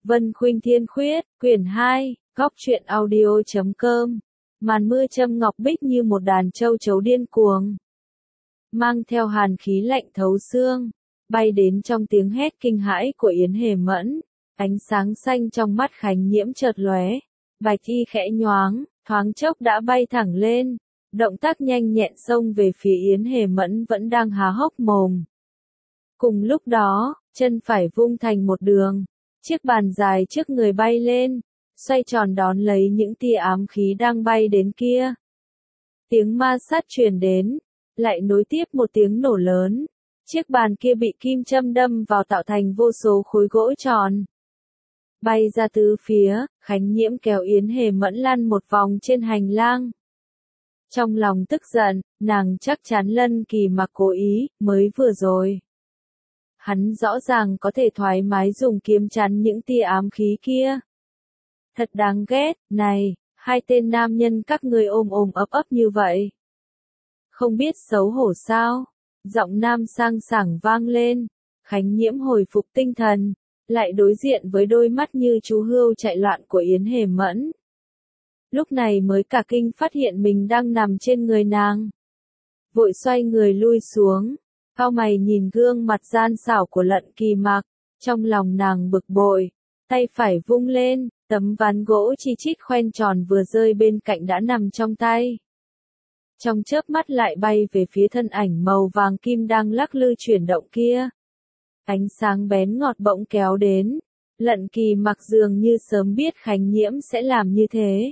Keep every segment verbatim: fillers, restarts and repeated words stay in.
Vân Khuynh Thiên Khuyết, quyển hai, góc truyện audio chấm com. Màn mưa châm ngọc bích như một đàn châu chấu điên cuồng, mang theo hàn khí lạnh thấu xương, bay đến trong tiếng hét kinh hãi của Yến Hề Mẫn. Ánh sáng xanh trong mắt Khánh Nhiễm chợt lóe, bạch y khẽ nhoáng, thoáng chốc đã bay thẳng lên, động tác nhanh nhẹn xông về phía Yến Hề Mẫn vẫn đang há hốc mồm. Cùng lúc đó, chân phải vung thành một đường, chiếc bàn dài trước người bay lên, xoay tròn đón lấy những tia ám khí đang bay đến kia. Tiếng ma sát truyền đến, lại nối tiếp một tiếng nổ lớn. Chiếc bàn kia bị kim châm đâm vào tạo thành vô số khối gỗ tròn. Bay ra tứ phía, Khánh Nhiễm kéo Yến Hề Mẫn lăn một vòng trên hành lang. Trong lòng tức giận, nàng chắc chắn Lân Kỳ Mặc cố ý, mới vừa rồi. Hắn rõ ràng có thể thoải mái dùng kiếm chắn những tia ám khí kia. Thật đáng ghét, này, hai tên nam nhân các ngươi ôm ôm ấp ấp như vậy. Không biết xấu hổ sao? Giọng nam sang sảng vang lên, Khánh Nhiễm hồi phục tinh thần, lại đối diện với đôi mắt như chú hươu chạy loạn của Yến Hề Mẫn. Lúc này mới cả kinh phát hiện mình đang nằm trên người nàng. Vội xoay người lui xuống, cau mày nhìn gương mặt gian xảo của Lận Kỳ Mặc, trong lòng nàng bực bội, tay phải vung lên, tấm ván gỗ chi chít khoen tròn vừa rơi bên cạnh đã nằm trong tay. Trong chớp mắt lại bay về phía thân ảnh màu vàng kim đang lắc lư chuyển động kia. Ánh sáng bén ngọt bỗng kéo đến, Lận Kỳ Mặc dường như sớm biết Khánh Nhiễm sẽ làm như thế.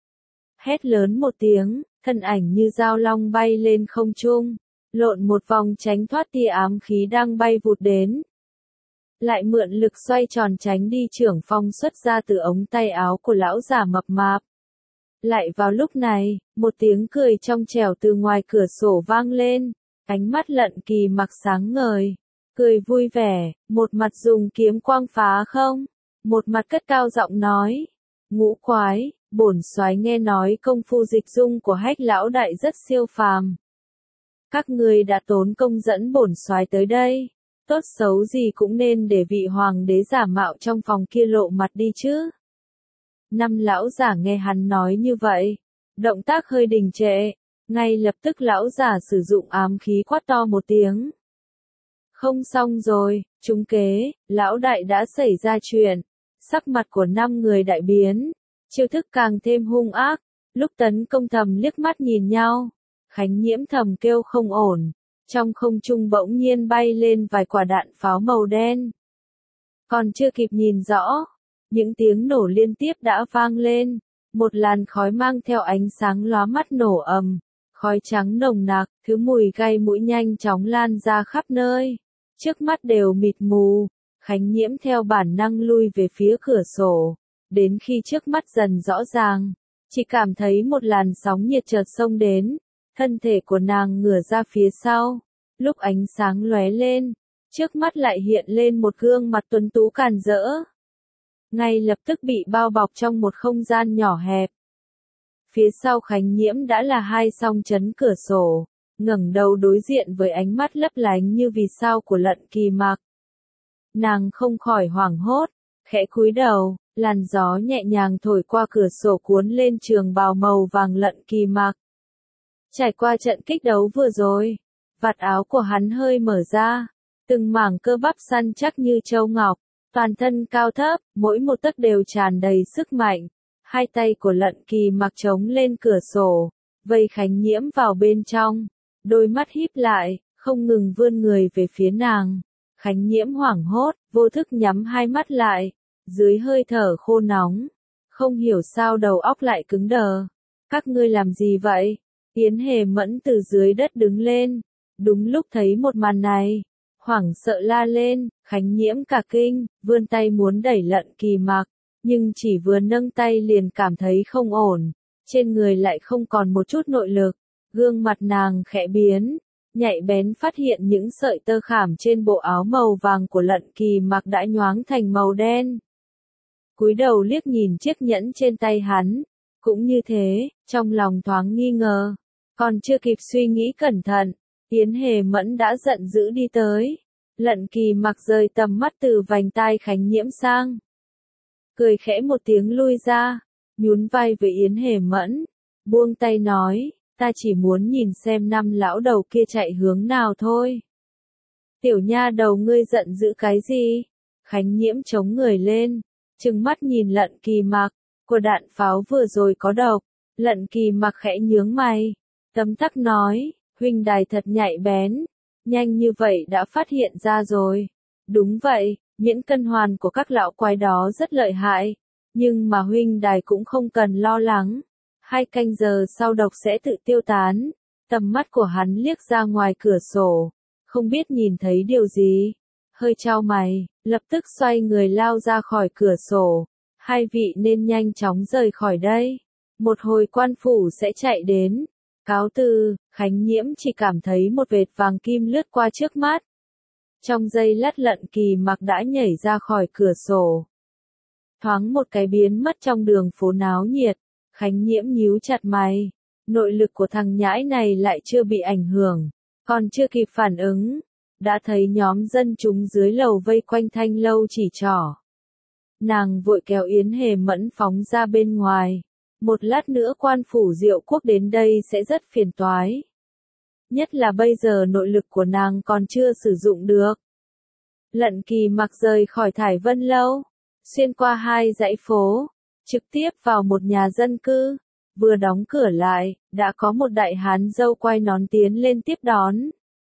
Hét lớn một tiếng, thân ảnh như dao long bay lên không trung, lộn một vòng tránh thoát tia ám khí đang bay vụt đến. Lại mượn lực xoay tròn tránh đi trưởng phong xuất ra từ ống tay áo của lão già mập mạp. Lại vào lúc này, một tiếng cười trong trẻo từ ngoài cửa sổ vang lên, ánh mắt Lận Kỳ Mặc sáng ngời, cười vui vẻ, một mặt dùng kiếm quang phá không, một mặt cất cao giọng nói, ngũ quái, bổn soái nghe nói công phu dịch dung của Hách lão đại rất siêu phàm. Các ngươi đã tốn công dẫn bổn soái tới đây, tốt xấu gì cũng nên để vị hoàng đế giả mạo trong phòng kia lộ mặt đi chứ. Năm lão giả nghe hắn nói như vậy, động tác hơi đình trệ, ngay lập tức lão giả sử dụng ám khí quát to một tiếng. Không xong rồi, trúng kế, lão đại đã xảy ra chuyện, sắc mặt của năm người đại biến, chiêu thức càng thêm hung ác, lúc tấn công thầm liếc mắt nhìn nhau, Khánh Nhiễm thầm kêu không ổn, trong không trung bỗng nhiên bay lên vài quả đạn pháo màu đen. Còn chưa kịp nhìn rõ, những tiếng nổ liên tiếp đã vang lên, một làn khói mang theo ánh sáng lóa mắt nổ ầm, khói trắng nồng nặc, thứ mùi gai mũi nhanh chóng lan ra khắp nơi, trước mắt đều mịt mù, Khánh Nhiễm theo bản năng lui về phía cửa sổ, đến khi trước mắt dần rõ ràng, chỉ cảm thấy một làn sóng nhiệt chợt xông đến, thân thể của nàng ngửa ra phía sau, lúc ánh sáng lóe lên, trước mắt lại hiện lên một gương mặt tuấn tú càn rỡ. Ngay lập tức bị bao bọc trong một không gian nhỏ hẹp. Phía sau Khánh Nhiễm đã là hai song chấn cửa sổ, ngẩng đầu đối diện với ánh mắt lấp lánh như vì sao của Lận Kỳ Mặc. Nàng không khỏi hoảng hốt, khẽ cúi đầu, làn gió nhẹ nhàng thổi qua cửa sổ cuốn lên trường bào màu vàng Lận Kỳ Mặc. Trải qua trận kích đấu vừa rồi, vạt áo của hắn hơi mở ra, từng mảng cơ bắp săn chắc như châu ngọc. Toàn thân cao thấp, mỗi một tấc đều tràn đầy sức mạnh. Hai tay của Lận Kỳ Mặc chống lên cửa sổ, vây Khánh Nhiễm vào bên trong. Đôi mắt híp lại, không ngừng vươn người về phía nàng. Khánh Nhiễm hoảng hốt, vô thức nhắm hai mắt lại. Dưới hơi thở khô nóng, không hiểu sao đầu óc lại cứng đờ. Các ngươi làm gì vậy? Yến Hề Mẫn từ dưới đất đứng lên. Đúng lúc thấy một màn này, hoảng sợ la lên, Khánh Nhiễm cả kinh, vươn tay muốn đẩy Lận Kỳ Mặc, nhưng chỉ vừa nâng tay liền cảm thấy không ổn, trên người lại không còn một chút nội lực, gương mặt nàng khẽ biến, nhạy bén phát hiện những sợi tơ khảm trên bộ áo màu vàng của Lận Kỳ Mặc đã nhoáng thành màu đen. Cúi đầu liếc nhìn chiếc nhẫn trên tay hắn, cũng như thế, trong lòng thoáng nghi ngờ, còn chưa kịp suy nghĩ cẩn thận. Yến Hề Mẫn đã giận dữ đi tới. Lận Kỳ Mặc rời tầm mắt từ vành tai Khánh Nhiễm sang cười khẽ một tiếng lui ra, nhún vai với Yến Hề Mẫn, buông tay nói, ta chỉ muốn nhìn xem năm lão đầu kia chạy hướng nào thôi. Tiểu nha đầu ngươi giận dữ cái gì? Khánh Nhiễm chống người lên, trừng mắt nhìn Lận Kỳ Mặc, của đạn pháo vừa rồi có độc. Lận Kỳ Mặc khẽ nhướng mày, tấm tắc nói, huynh đài thật nhạy bén, nhanh như vậy đã phát hiện ra rồi. Đúng vậy, miễn cân hoàn của các lão quái đó rất lợi hại, nhưng mà huynh đài cũng không cần lo lắng, hai canh giờ sau độc sẽ tự tiêu tán. Tầm mắt của hắn liếc ra ngoài cửa sổ, không biết nhìn thấy điều gì, hơi chau mày, lập tức xoay người lao ra khỏi cửa sổ, hai vị nên nhanh chóng rời khỏi đây, một hồi quan phủ sẽ chạy đến. Cáo từ. Khánh Nhiễm chỉ cảm thấy một vệt vàng kim lướt qua trước mắt. Trong giây lát Lận Kỳ Mặc đã nhảy ra khỏi cửa sổ. Thoáng một cái biến mất trong đường phố náo nhiệt, Khánh Nhiễm nhíu chặt mày. Nội lực của thằng nhãi này lại chưa bị ảnh hưởng, còn chưa kịp phản ứng, đã thấy nhóm dân chúng dưới lầu vây quanh thanh lâu chỉ trỏ. Nàng vội kéo Yến Hề Mẫn phóng ra bên ngoài. Một lát nữa quan phủ Diệu Quốc đến đây sẽ rất phiền toái. Nhất là bây giờ nội lực của nàng còn chưa sử dụng được. Lận Kỳ Mặc rời khỏi Thải Vân Lâu, xuyên qua hai dãy phố, trực tiếp vào một nhà dân cư. Vừa đóng cửa lại, đã có một đại hán râu quai nón tiến lên tiếp đón.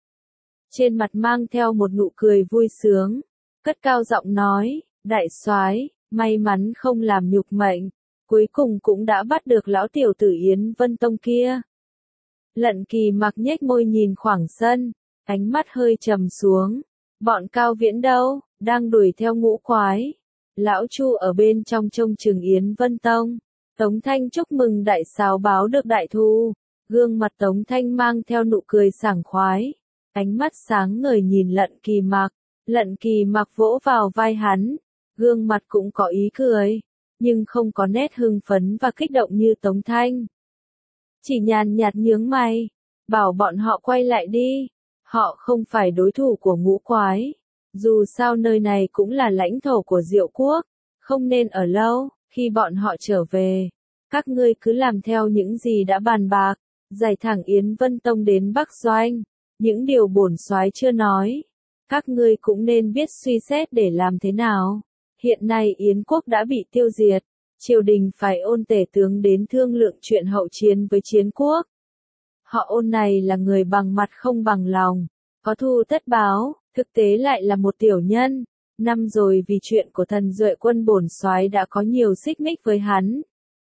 Trên mặt mang theo một nụ cười vui sướng, cất cao giọng nói, đại soái, may mắn không làm nhục mệnh. Cuối cùng cũng đã bắt được lão tiểu tử Yến Vân Tông kia. Lận Kỳ Mặc nhếch môi nhìn khoảng sân, ánh mắt hơi trầm xuống. Bọn Cao Viễn đâu, đang đuổi theo ngũ quái. Lão Chu ở bên trong trông chừng Yến Vân Tông. Tống Thanh chúc mừng đại sáo báo được đại thu. Gương mặt Tống Thanh mang theo nụ cười sảng khoái. Ánh mắt sáng ngời nhìn Lận Kỳ Mặc. Lận Kỳ Mặc vỗ vào vai hắn. Gương mặt cũng có ý cười, nhưng không có nét hưng phấn và kích động như Tống Thanh. Chỉ nhàn nhạt nhướng mày, bảo bọn họ quay lại đi, họ không phải đối thủ của ngũ quái. Dù sao nơi này cũng là lãnh thổ của Diệu Quốc, không nên ở lâu, khi bọn họ trở về. Các ngươi cứ làm theo những gì đã bàn bạc, giải thẳng Yến Vân Tông đến Bắc Doanh. Những điều bổn soái chưa nói, các ngươi cũng nên biết suy xét để làm thế nào. Hiện nay Yến quốc đã bị tiêu diệt, triều đình phải ôn tể tướng đến thương lượng chuyện hậu chiến với Chiến quốc. Họ ôn này là người bằng mặt không bằng lòng, có thù tất báo, thực tế lại là một tiểu nhân. Năm rồi vì chuyện của thần Duệ quân bổn soái đã có nhiều xích mích với hắn.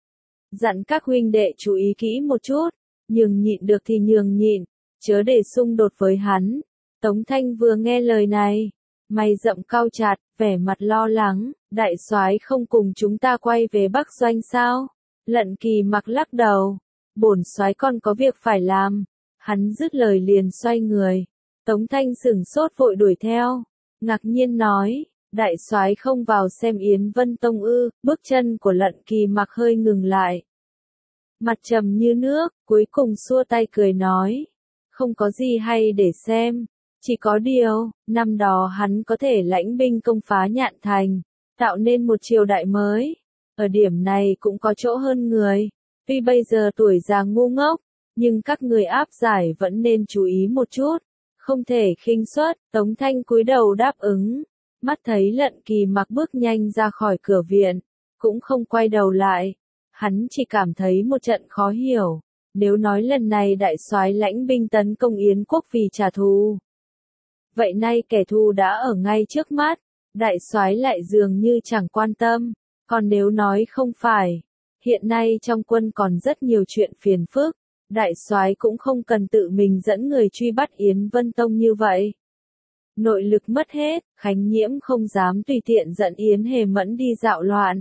Dặn các huynh đệ chú ý kỹ một chút, nhường nhịn được thì nhường nhịn, chớ để xung đột với hắn. Tống Thanh vừa nghe lời này, mày rậm cau chặt, vẻ mặt lo lắng, đại soái không cùng chúng ta quay về Bắc Doanh sao? Lận Kỳ Mặc lắc đầu, bổn soái còn có việc phải làm. Hắn dứt lời liền xoay người. Tống Thanh sửng sốt vội đuổi theo, ngạc nhiên nói, đại soái không vào xem Yến Vân Tông ư? Bước chân của Lận Kỳ Mặc hơi ngừng lại. Mặt trầm như nước, cuối cùng xua tay cười nói, không có gì hay để xem. Chỉ có điều, năm đó hắn có thể lãnh binh công phá Nhạn Thành, tạo nên một triều đại mới. Ở điểm này cũng có chỗ hơn người. Tuy bây giờ tuổi già ngu ngốc, nhưng các người áp giải vẫn nên chú ý một chút. Không thể khinh suất. Tống Thanh cúi đầu đáp ứng. Mắt thấy Lận Kỳ Mặc bước nhanh ra khỏi cửa viện, cũng không quay đầu lại. Hắn chỉ cảm thấy một trận khó hiểu. Nếu nói lần này đại soái lãnh binh tấn công Yến quốc vì trả thù, vậy nay kẻ thù đã ở ngay trước mắt, đại soái lại dường như chẳng quan tâm. Còn nếu nói không phải, hiện nay trong quân còn rất nhiều chuyện phiền phức, đại soái cũng không cần tự mình dẫn người truy bắt Yến Vân Tông như vậy. Nội lực mất hết, Khánh Nhiễm không dám tùy tiện dẫn Yến Hề Mẫn đi dạo loạn.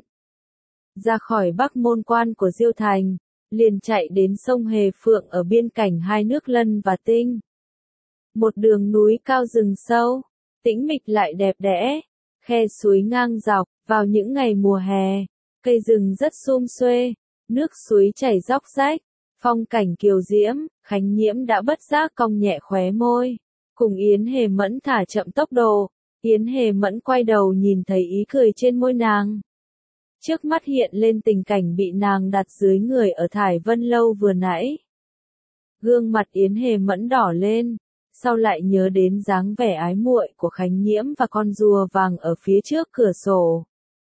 Ra khỏi Bắc Môn Quan của Diêu Thành, liền chạy đến sông Hề Phượng ở biên cảnh hai nước Lân và Tinh. Một đường núi cao rừng sâu, tĩnh mịch lại đẹp đẽ, khe suối ngang dọc. Vào những ngày mùa hè, cây rừng rất sum xuê, nước suối chảy róc rách, phong cảnh kiều diễm. Khánh Nhiễm đã bất giác cong nhẹ khóe môi, cùng Yến Hề Mẫn thả chậm tốc độ. Yến Hề Mẫn quay đầu nhìn thấy ý cười trên môi nàng. Trước mắt hiện lên tình cảnh bị nàng đặt dưới người ở Thải Vân Lâu vừa nãy. Gương mặt Yến Hề Mẫn đỏ lên, sau lại nhớ đến dáng vẻ ái muội của Khánh Nhiễm và con rùa vàng ở phía trước cửa sổ.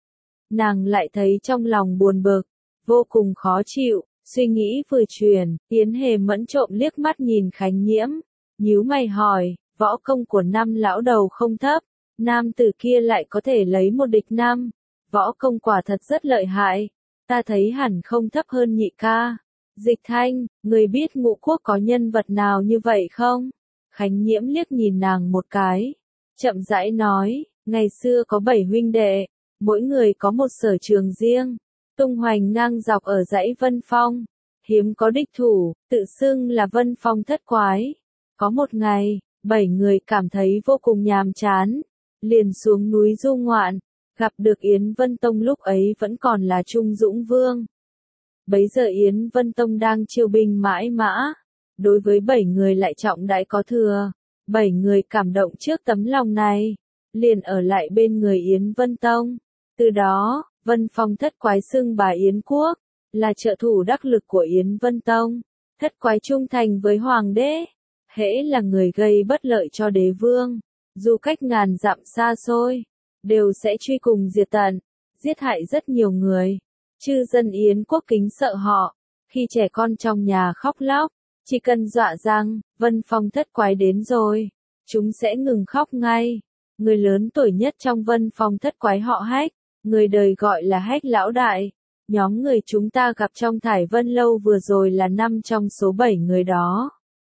Nàng lại thấy trong lòng buồn bực, vô cùng khó chịu, suy nghĩ vừa chuyển, Yến Hề Mẫn trộm liếc mắt nhìn Khánh Nhiễm, nhíu mày hỏi, võ công của năm lão đầu không thấp, nam tử kia lại có thể lấy một địch năm, võ công quả thật rất lợi hại, ta thấy hẳn không thấp hơn nhị ca. Dịch Thanh, người biết Ngũ Quốc có nhân vật nào như vậy không? Khánh Nhiễm liếc nhìn nàng một cái, chậm rãi nói, ngày xưa có bảy huynh đệ, mỗi người có một sở trường riêng, tung hoành ngang dọc ở dãy Vân Phong, hiếm có địch thủ, tự xưng là Vân Phong thất quái. Có một ngày, bảy người cảm thấy vô cùng nhàm chán, liền xuống núi du ngoạn, gặp được Yến Vân Tông lúc ấy vẫn còn là Trung Dũng Vương. Bấy giờ Yến Vân Tông đang chiêu binh mãi mã, đối với bảy người lại trọng đãi có thừa, bảy người cảm động trước tấm lòng này, liền ở lại bên người Yến Vân Tông. Từ đó, Vân Phong thất quái xưng bà Yến Quốc, là trợ thủ đắc lực của Yến Vân Tông, thất quái trung thành với Hoàng đế, hễ là người gây bất lợi cho đế vương, dù cách ngàn dặm xa xôi, đều sẽ truy cùng diệt tận, giết hại rất nhiều người. Chư dân Yến Quốc kính sợ họ, khi trẻ con trong nhà khóc lóc, chỉ cần dọa rằng, Vân Phong thất quái đến rồi, chúng sẽ ngừng khóc ngay. Người lớn tuổi nhất trong Vân Phong thất quái họ Hách, người đời gọi là Hách lão đại. Nhóm người chúng ta gặp trong Thải Vân Lâu vừa rồi là năm trong số bảy người đó.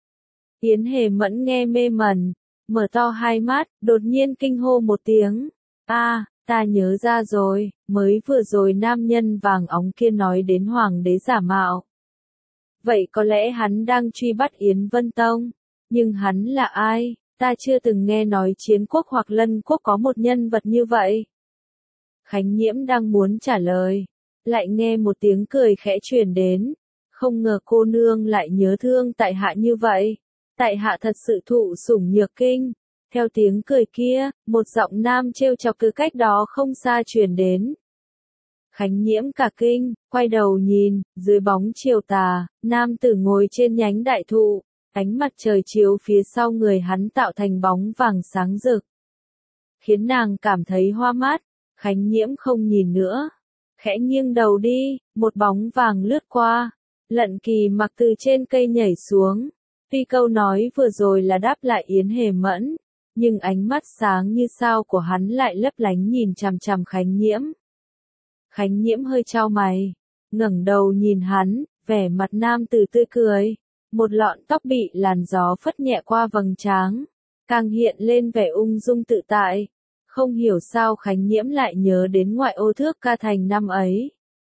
Yến Hề Mẫn nghe mê mẩn, mở to hai mắt, đột nhiên kinh hô một tiếng. A, ta nhớ ra rồi, mới vừa rồi nam nhân vàng óng kia nói đến hoàng đế giả mạo. Vậy có lẽ hắn đang truy bắt Yến Vân Tông, nhưng hắn là ai? Ta chưa từng nghe nói Chiến Quốc hoặc Lân Quốc có một nhân vật như vậy. Khánh Nhiễm đang muốn trả lời, lại nghe một tiếng cười khẽ truyền đến. Không ngờ cô nương lại nhớ thương tại hạ như vậy. Tại hạ thật sự thụ sủng nhược kinh. Theo tiếng cười kia, một giọng nam trêu chọc từ cách đó không xa truyền đến. Khánh Nhiễm cả kinh, quay đầu nhìn, dưới bóng chiều tà, nam tử ngồi trên nhánh đại thụ, ánh mặt trời chiếu phía sau người hắn tạo thành bóng vàng sáng rực, khiến nàng cảm thấy hoa mắt. Khánh Nhiễm không nhìn nữa, khẽ nghiêng đầu đi, một bóng vàng lướt qua, Lận Kỳ Mặc từ trên cây nhảy xuống. Tuy câu nói vừa rồi là đáp lại Yến Hề Mẫn, nhưng ánh mắt sáng như sao của hắn lại lấp lánh nhìn chằm chằm Khánh Nhiễm. Khánh Nhiễm hơi chau mày, ngẩng đầu nhìn hắn, vẻ mặt nam tử tươi cười, một lọn tóc bị làn gió phất nhẹ qua vầng trán, càng hiện lên vẻ ung dung tự tại. Không hiểu sao Khánh Nhiễm lại nhớ đến ngoại ô Thước Ca Thành năm ấy.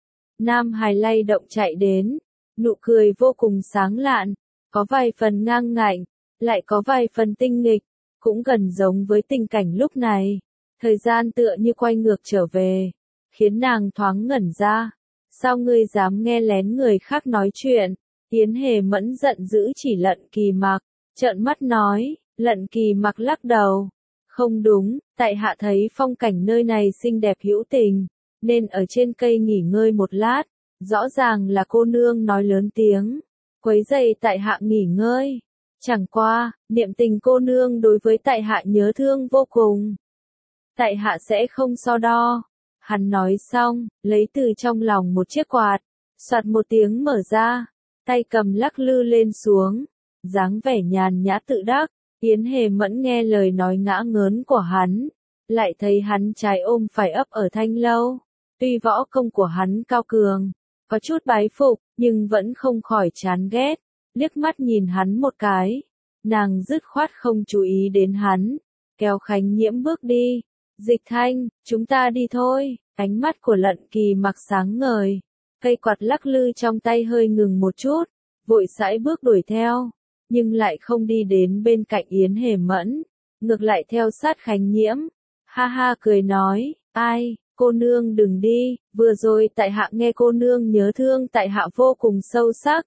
Nam hài lay động chạy đến, nụ cười vô cùng sáng lạn, có vài phần ngang ngạnh, lại có vài phần tinh nghịch, cũng gần giống với tình cảnh lúc này. Thời gian tựa như quay ngược trở về, khiến nàng thoáng ngẩn ra. Sao ngươi dám nghe lén người khác nói chuyện? Yến Hề Mẫn giận dữ chỉ Lận Kỳ Mặc, trợn mắt nói. Lận Kỳ Mặc lắc đầu. Không đúng, tại hạ thấy phong cảnh nơi này xinh đẹp hữu tình, nên ở trên cây nghỉ ngơi một lát. Rõ ràng là cô nương nói lớn tiếng, quấy rầy tại hạ nghỉ ngơi. Chẳng qua, niệm tình cô nương đối với tại hạ nhớ thương vô cùng. Tại hạ sẽ không so đo. Hắn nói xong, lấy từ trong lòng một chiếc quạt, soạt một tiếng mở ra, tay cầm lắc lư lên xuống, dáng vẻ nhàn nhã tự đắc. Yến Hề Mẫn nghe lời nói ngã ngớn của hắn, lại thấy hắn trái ôm phải ấp ở Thanh Lâu. Tuy võ công của hắn cao cường, có chút bái phục, nhưng vẫn không khỏi chán ghét, liếc mắt nhìn hắn một cái. Nàng dứt khoát không chú ý đến hắn, kéo Khánh Nhiễm bước đi. Dịch Thanh, chúng ta đi thôi. Ánh mắt của Lận Kỳ Mặc sáng ngời, cây quạt lắc lư trong tay hơi ngừng một chút, vội sải bước đuổi theo, nhưng lại không đi đến bên cạnh Yến Hề Mẫn, ngược lại theo sát Khánh Nhiễm. Ha ha cười nói, ai, cô nương đừng đi, vừa rồi tại hạ nghe cô nương nhớ thương tại hạ vô cùng sâu sắc.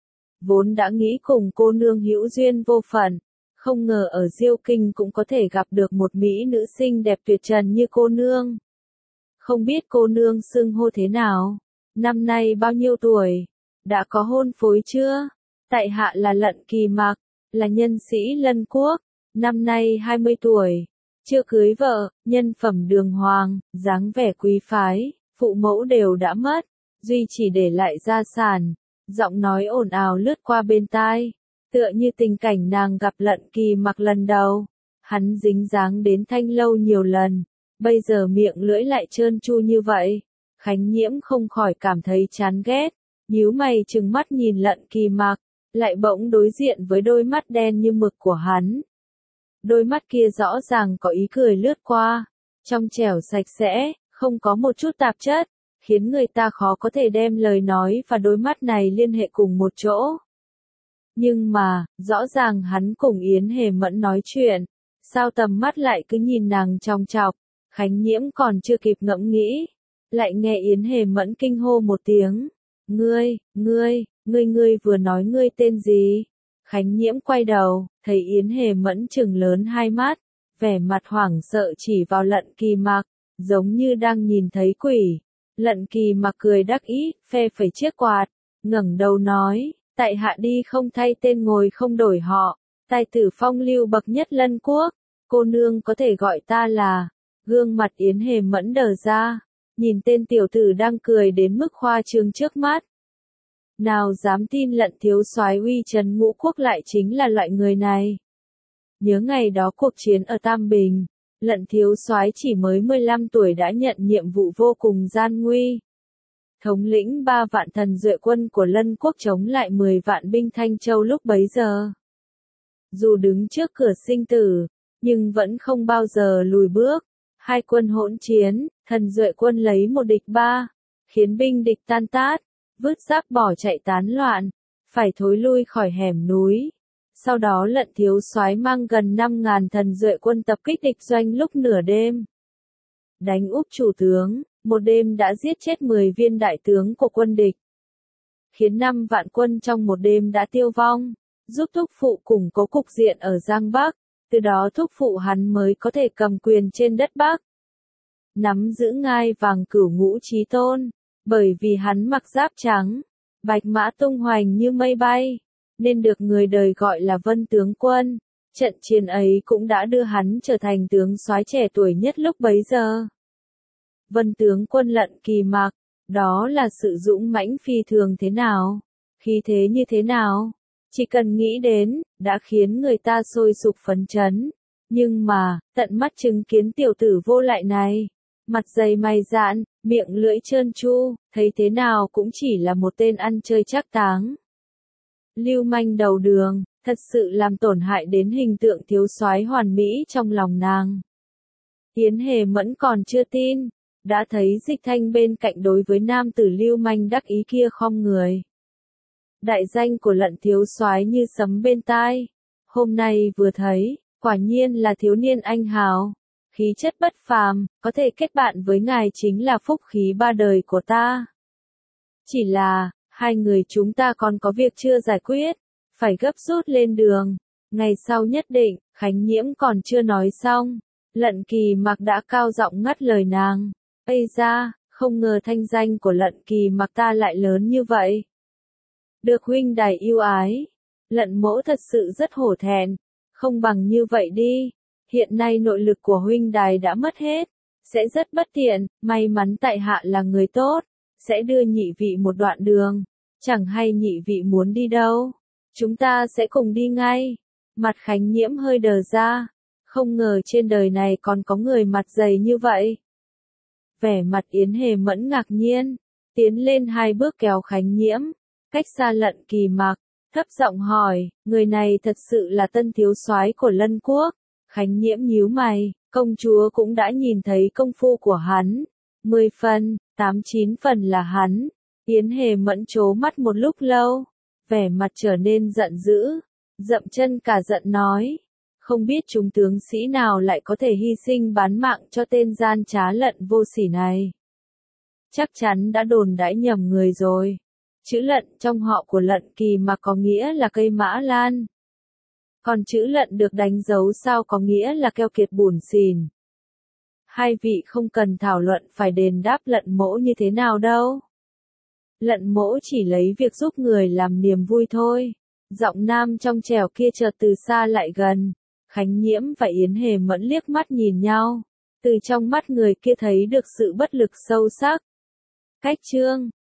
Vốn đã nghĩ cùng cô nương hữu duyên vô phận, không ngờ ở Diêu Kinh cũng có thể gặp được một mỹ nữ xinh đẹp tuyệt trần như cô nương. không biết cô nương xưng hô thế nào, năm nay bao nhiêu tuổi, đã có hôn phối chưa? Tại hạ là Lận Kỳ Mặc, là nhân sĩ Lân Quốc, năm nay hai mươi tuổi, chưa cưới vợ, nhân phẩm đường hoàng, dáng vẻ quý phái, phụ mẫu đều đã mất, duy chỉ để lại gia sản. Giọng nói ồn ào lướt qua bên tai, tựa như tình cảnh nàng gặp Lận Kỳ Mặc lần đầu. Hắn dính dáng đến Thanh Lâu nhiều lần, bây giờ miệng lưỡi lại trơn tru như vậy. Khánh Nhiễm không khỏi cảm thấy chán ghét, nhíu mày trừng mắt nhìn Lận Kỳ Mặc, lại bỗng đối diện với đôi mắt đen như mực của hắn. Đôi mắt kia rõ ràng có ý cười lướt qua, trong trẻo sạch sẽ, không có một chút tạp chất, khiến người ta khó có thể đem lời nói và đôi mắt này liên hệ cùng một chỗ. Nhưng mà, rõ ràng hắn cùng Yến Hề Mẫn nói chuyện, sao tầm mắt lại cứ nhìn nàng trong chọc. Khánh Nhiễm còn chưa kịp ngẫm nghĩ, lại nghe Yến Hề Mẫn kinh hô một tiếng. Ngươi, ngươi, ngươi ngươi vừa nói ngươi tên gì? Khánh Nhiễm quay đầu, thấy Yến Hề Mẫn trừng lớn hai mắt, vẻ mặt hoảng sợ chỉ vào Lận Kỳ Mặc, giống như đang nhìn thấy quỷ. Lận Kỳ Mặc cười đắc ý, phe phẩy chiếc quạt, ngẩng đầu nói, tại hạ đi không thay tên ngồi không đổi họ, tài tử phong lưu bậc nhất Lân Quốc, cô nương có thể gọi ta là. Gương mặt Yến Hề Mẫn đờ ra, nhìn tên tiểu tử đang cười đến mức khoa trương trước mắt. Nào dám tin Lận thiếu soái uy trấn ngũ quốc lại chính là loại người này. Nhớ ngày đó cuộc chiến ở Tam Bình, Lận thiếu soái chỉ mới mười lăm tuổi đã nhận nhiệm vụ vô cùng gian nguy. Thống lĩnh ba vạn thần duệ quân của Lân Quốc chống lại mười vạn binh Thanh Châu lúc bấy giờ. Dù đứng trước cửa sinh tử, nhưng vẫn không bao giờ lùi bước. Hai quân hỗn chiến, thần duệ quân lấy một địch ba, khiến binh địch tan tác, vứt xác bỏ chạy tán loạn, phải thối lui khỏi hẻm núi. Sau đó Lận thiếu soái mang gần năm ngàn thần duệ quân tập kích địch doanh lúc nửa đêm. Đánh úp chủ tướng, một đêm đã giết chết mười viên đại tướng của quân địch. Khiến năm vạn quân trong một đêm đã tiêu vong, giúp thúc phụ củng cố cục diện ở Giang Bắc, từ đó thúc phụ hắn mới có thể cầm quyền trên đất Bắc. Nắm giữ ngai vàng cửu ngũ chí tôn, bởi vì hắn mặc giáp trắng, bạch mã tung hoành như mây bay, nên được người đời gọi là Vân tướng quân. Trận chiến ấy cũng đã đưa hắn trở thành tướng soái trẻ tuổi nhất lúc bấy giờ. Vân tướng quân Lận Kỳ Mặc, đó là sự dũng mãnh phi thường thế nào, khí thế như thế nào, chỉ cần nghĩ đến, đã khiến người ta sôi sục phấn chấn. Nhưng mà, tận mắt chứng kiến tiểu tử vô lại này, mặt dày mày dạn, miệng lưỡi trơn tru, thấy thế nào cũng chỉ là một tên ăn chơi trác táng. Lưu manh đầu đường, thật sự làm tổn hại đến hình tượng thiếu soái hoàn mỹ trong lòng nàng. Yến Hề Mẫn còn chưa tin, đã thấy Dịch Thanh bên cạnh đối với nam tử lưu manh đắc ý kia khom người. Đại danh của Lận thiếu soái như sấm bên tai, hôm nay vừa thấy, quả nhiên là thiếu niên anh hào, khí chất bất phàm, có thể kết bạn với ngài chính là phúc khí ba đời của ta. Chỉ là, hai người chúng ta còn có việc chưa giải quyết, phải gấp rút lên đường, ngày sau nhất định. Khánh Nhiễm còn chưa nói xong, Lận Kỳ Mặc đã cao giọng ngắt lời nàng. Ây da, không ngờ thanh danh của Lận Kỳ Mặc ta lại lớn như vậy. Được huynh đài yêu ái, Lận mỗ thật sự rất hổ thẹn, không bằng như vậy đi, hiện nay nội lực của huynh đài đã mất hết, sẽ rất bất tiện, may mắn tại hạ là người tốt, sẽ đưa nhị vị một đoạn đường, chẳng hay nhị vị muốn đi đâu, chúng ta sẽ cùng đi ngay. Mặt Khánh Nhiễm hơi đờ ra, không ngờ trên đời này còn có người mặt dày như vậy. Vẻ mặt Yến Hề Mẫn ngạc nhiên, tiến lên hai bước kéo Khánh Nhiễm, cách xa Lận Kỳ Mặc, thấp giọng hỏi, người này thật sự là tân thiếu soái của Lân Quốc. Khánh Nhiễm nhíu mày, công chúa cũng đã nhìn thấy công phu của hắn, mười phần, tám chín phần là hắn. Yến Hề Mẫn trố mắt một lúc lâu, vẻ mặt trở nên giận dữ, dậm chân cả giận nói, không biết chúng tướng sĩ nào lại có thể hy sinh bán mạng cho tên gian trá Lận vô sỉ này. Chắc chắn đã đồn đãi nhầm người rồi. Chữ Lận trong họ của Lận Kỳ Mặc có nghĩa là cây mã lan. Còn chữ Lận được đánh dấu sao có nghĩa là keo kiệt bủn xỉn. Hai vị không cần thảo luận phải đền đáp Lận Mỗ như thế nào đâu. Lận Mỗ chỉ lấy việc giúp người làm niềm vui thôi. Giọng nam trong trẻo kia chợt từ xa lại gần. Khánh Nhiễm và Yến Hề Mẫn liếc mắt nhìn nhau. Từ trong mắt người kia thấy được sự bất lực sâu sắc. Cách chương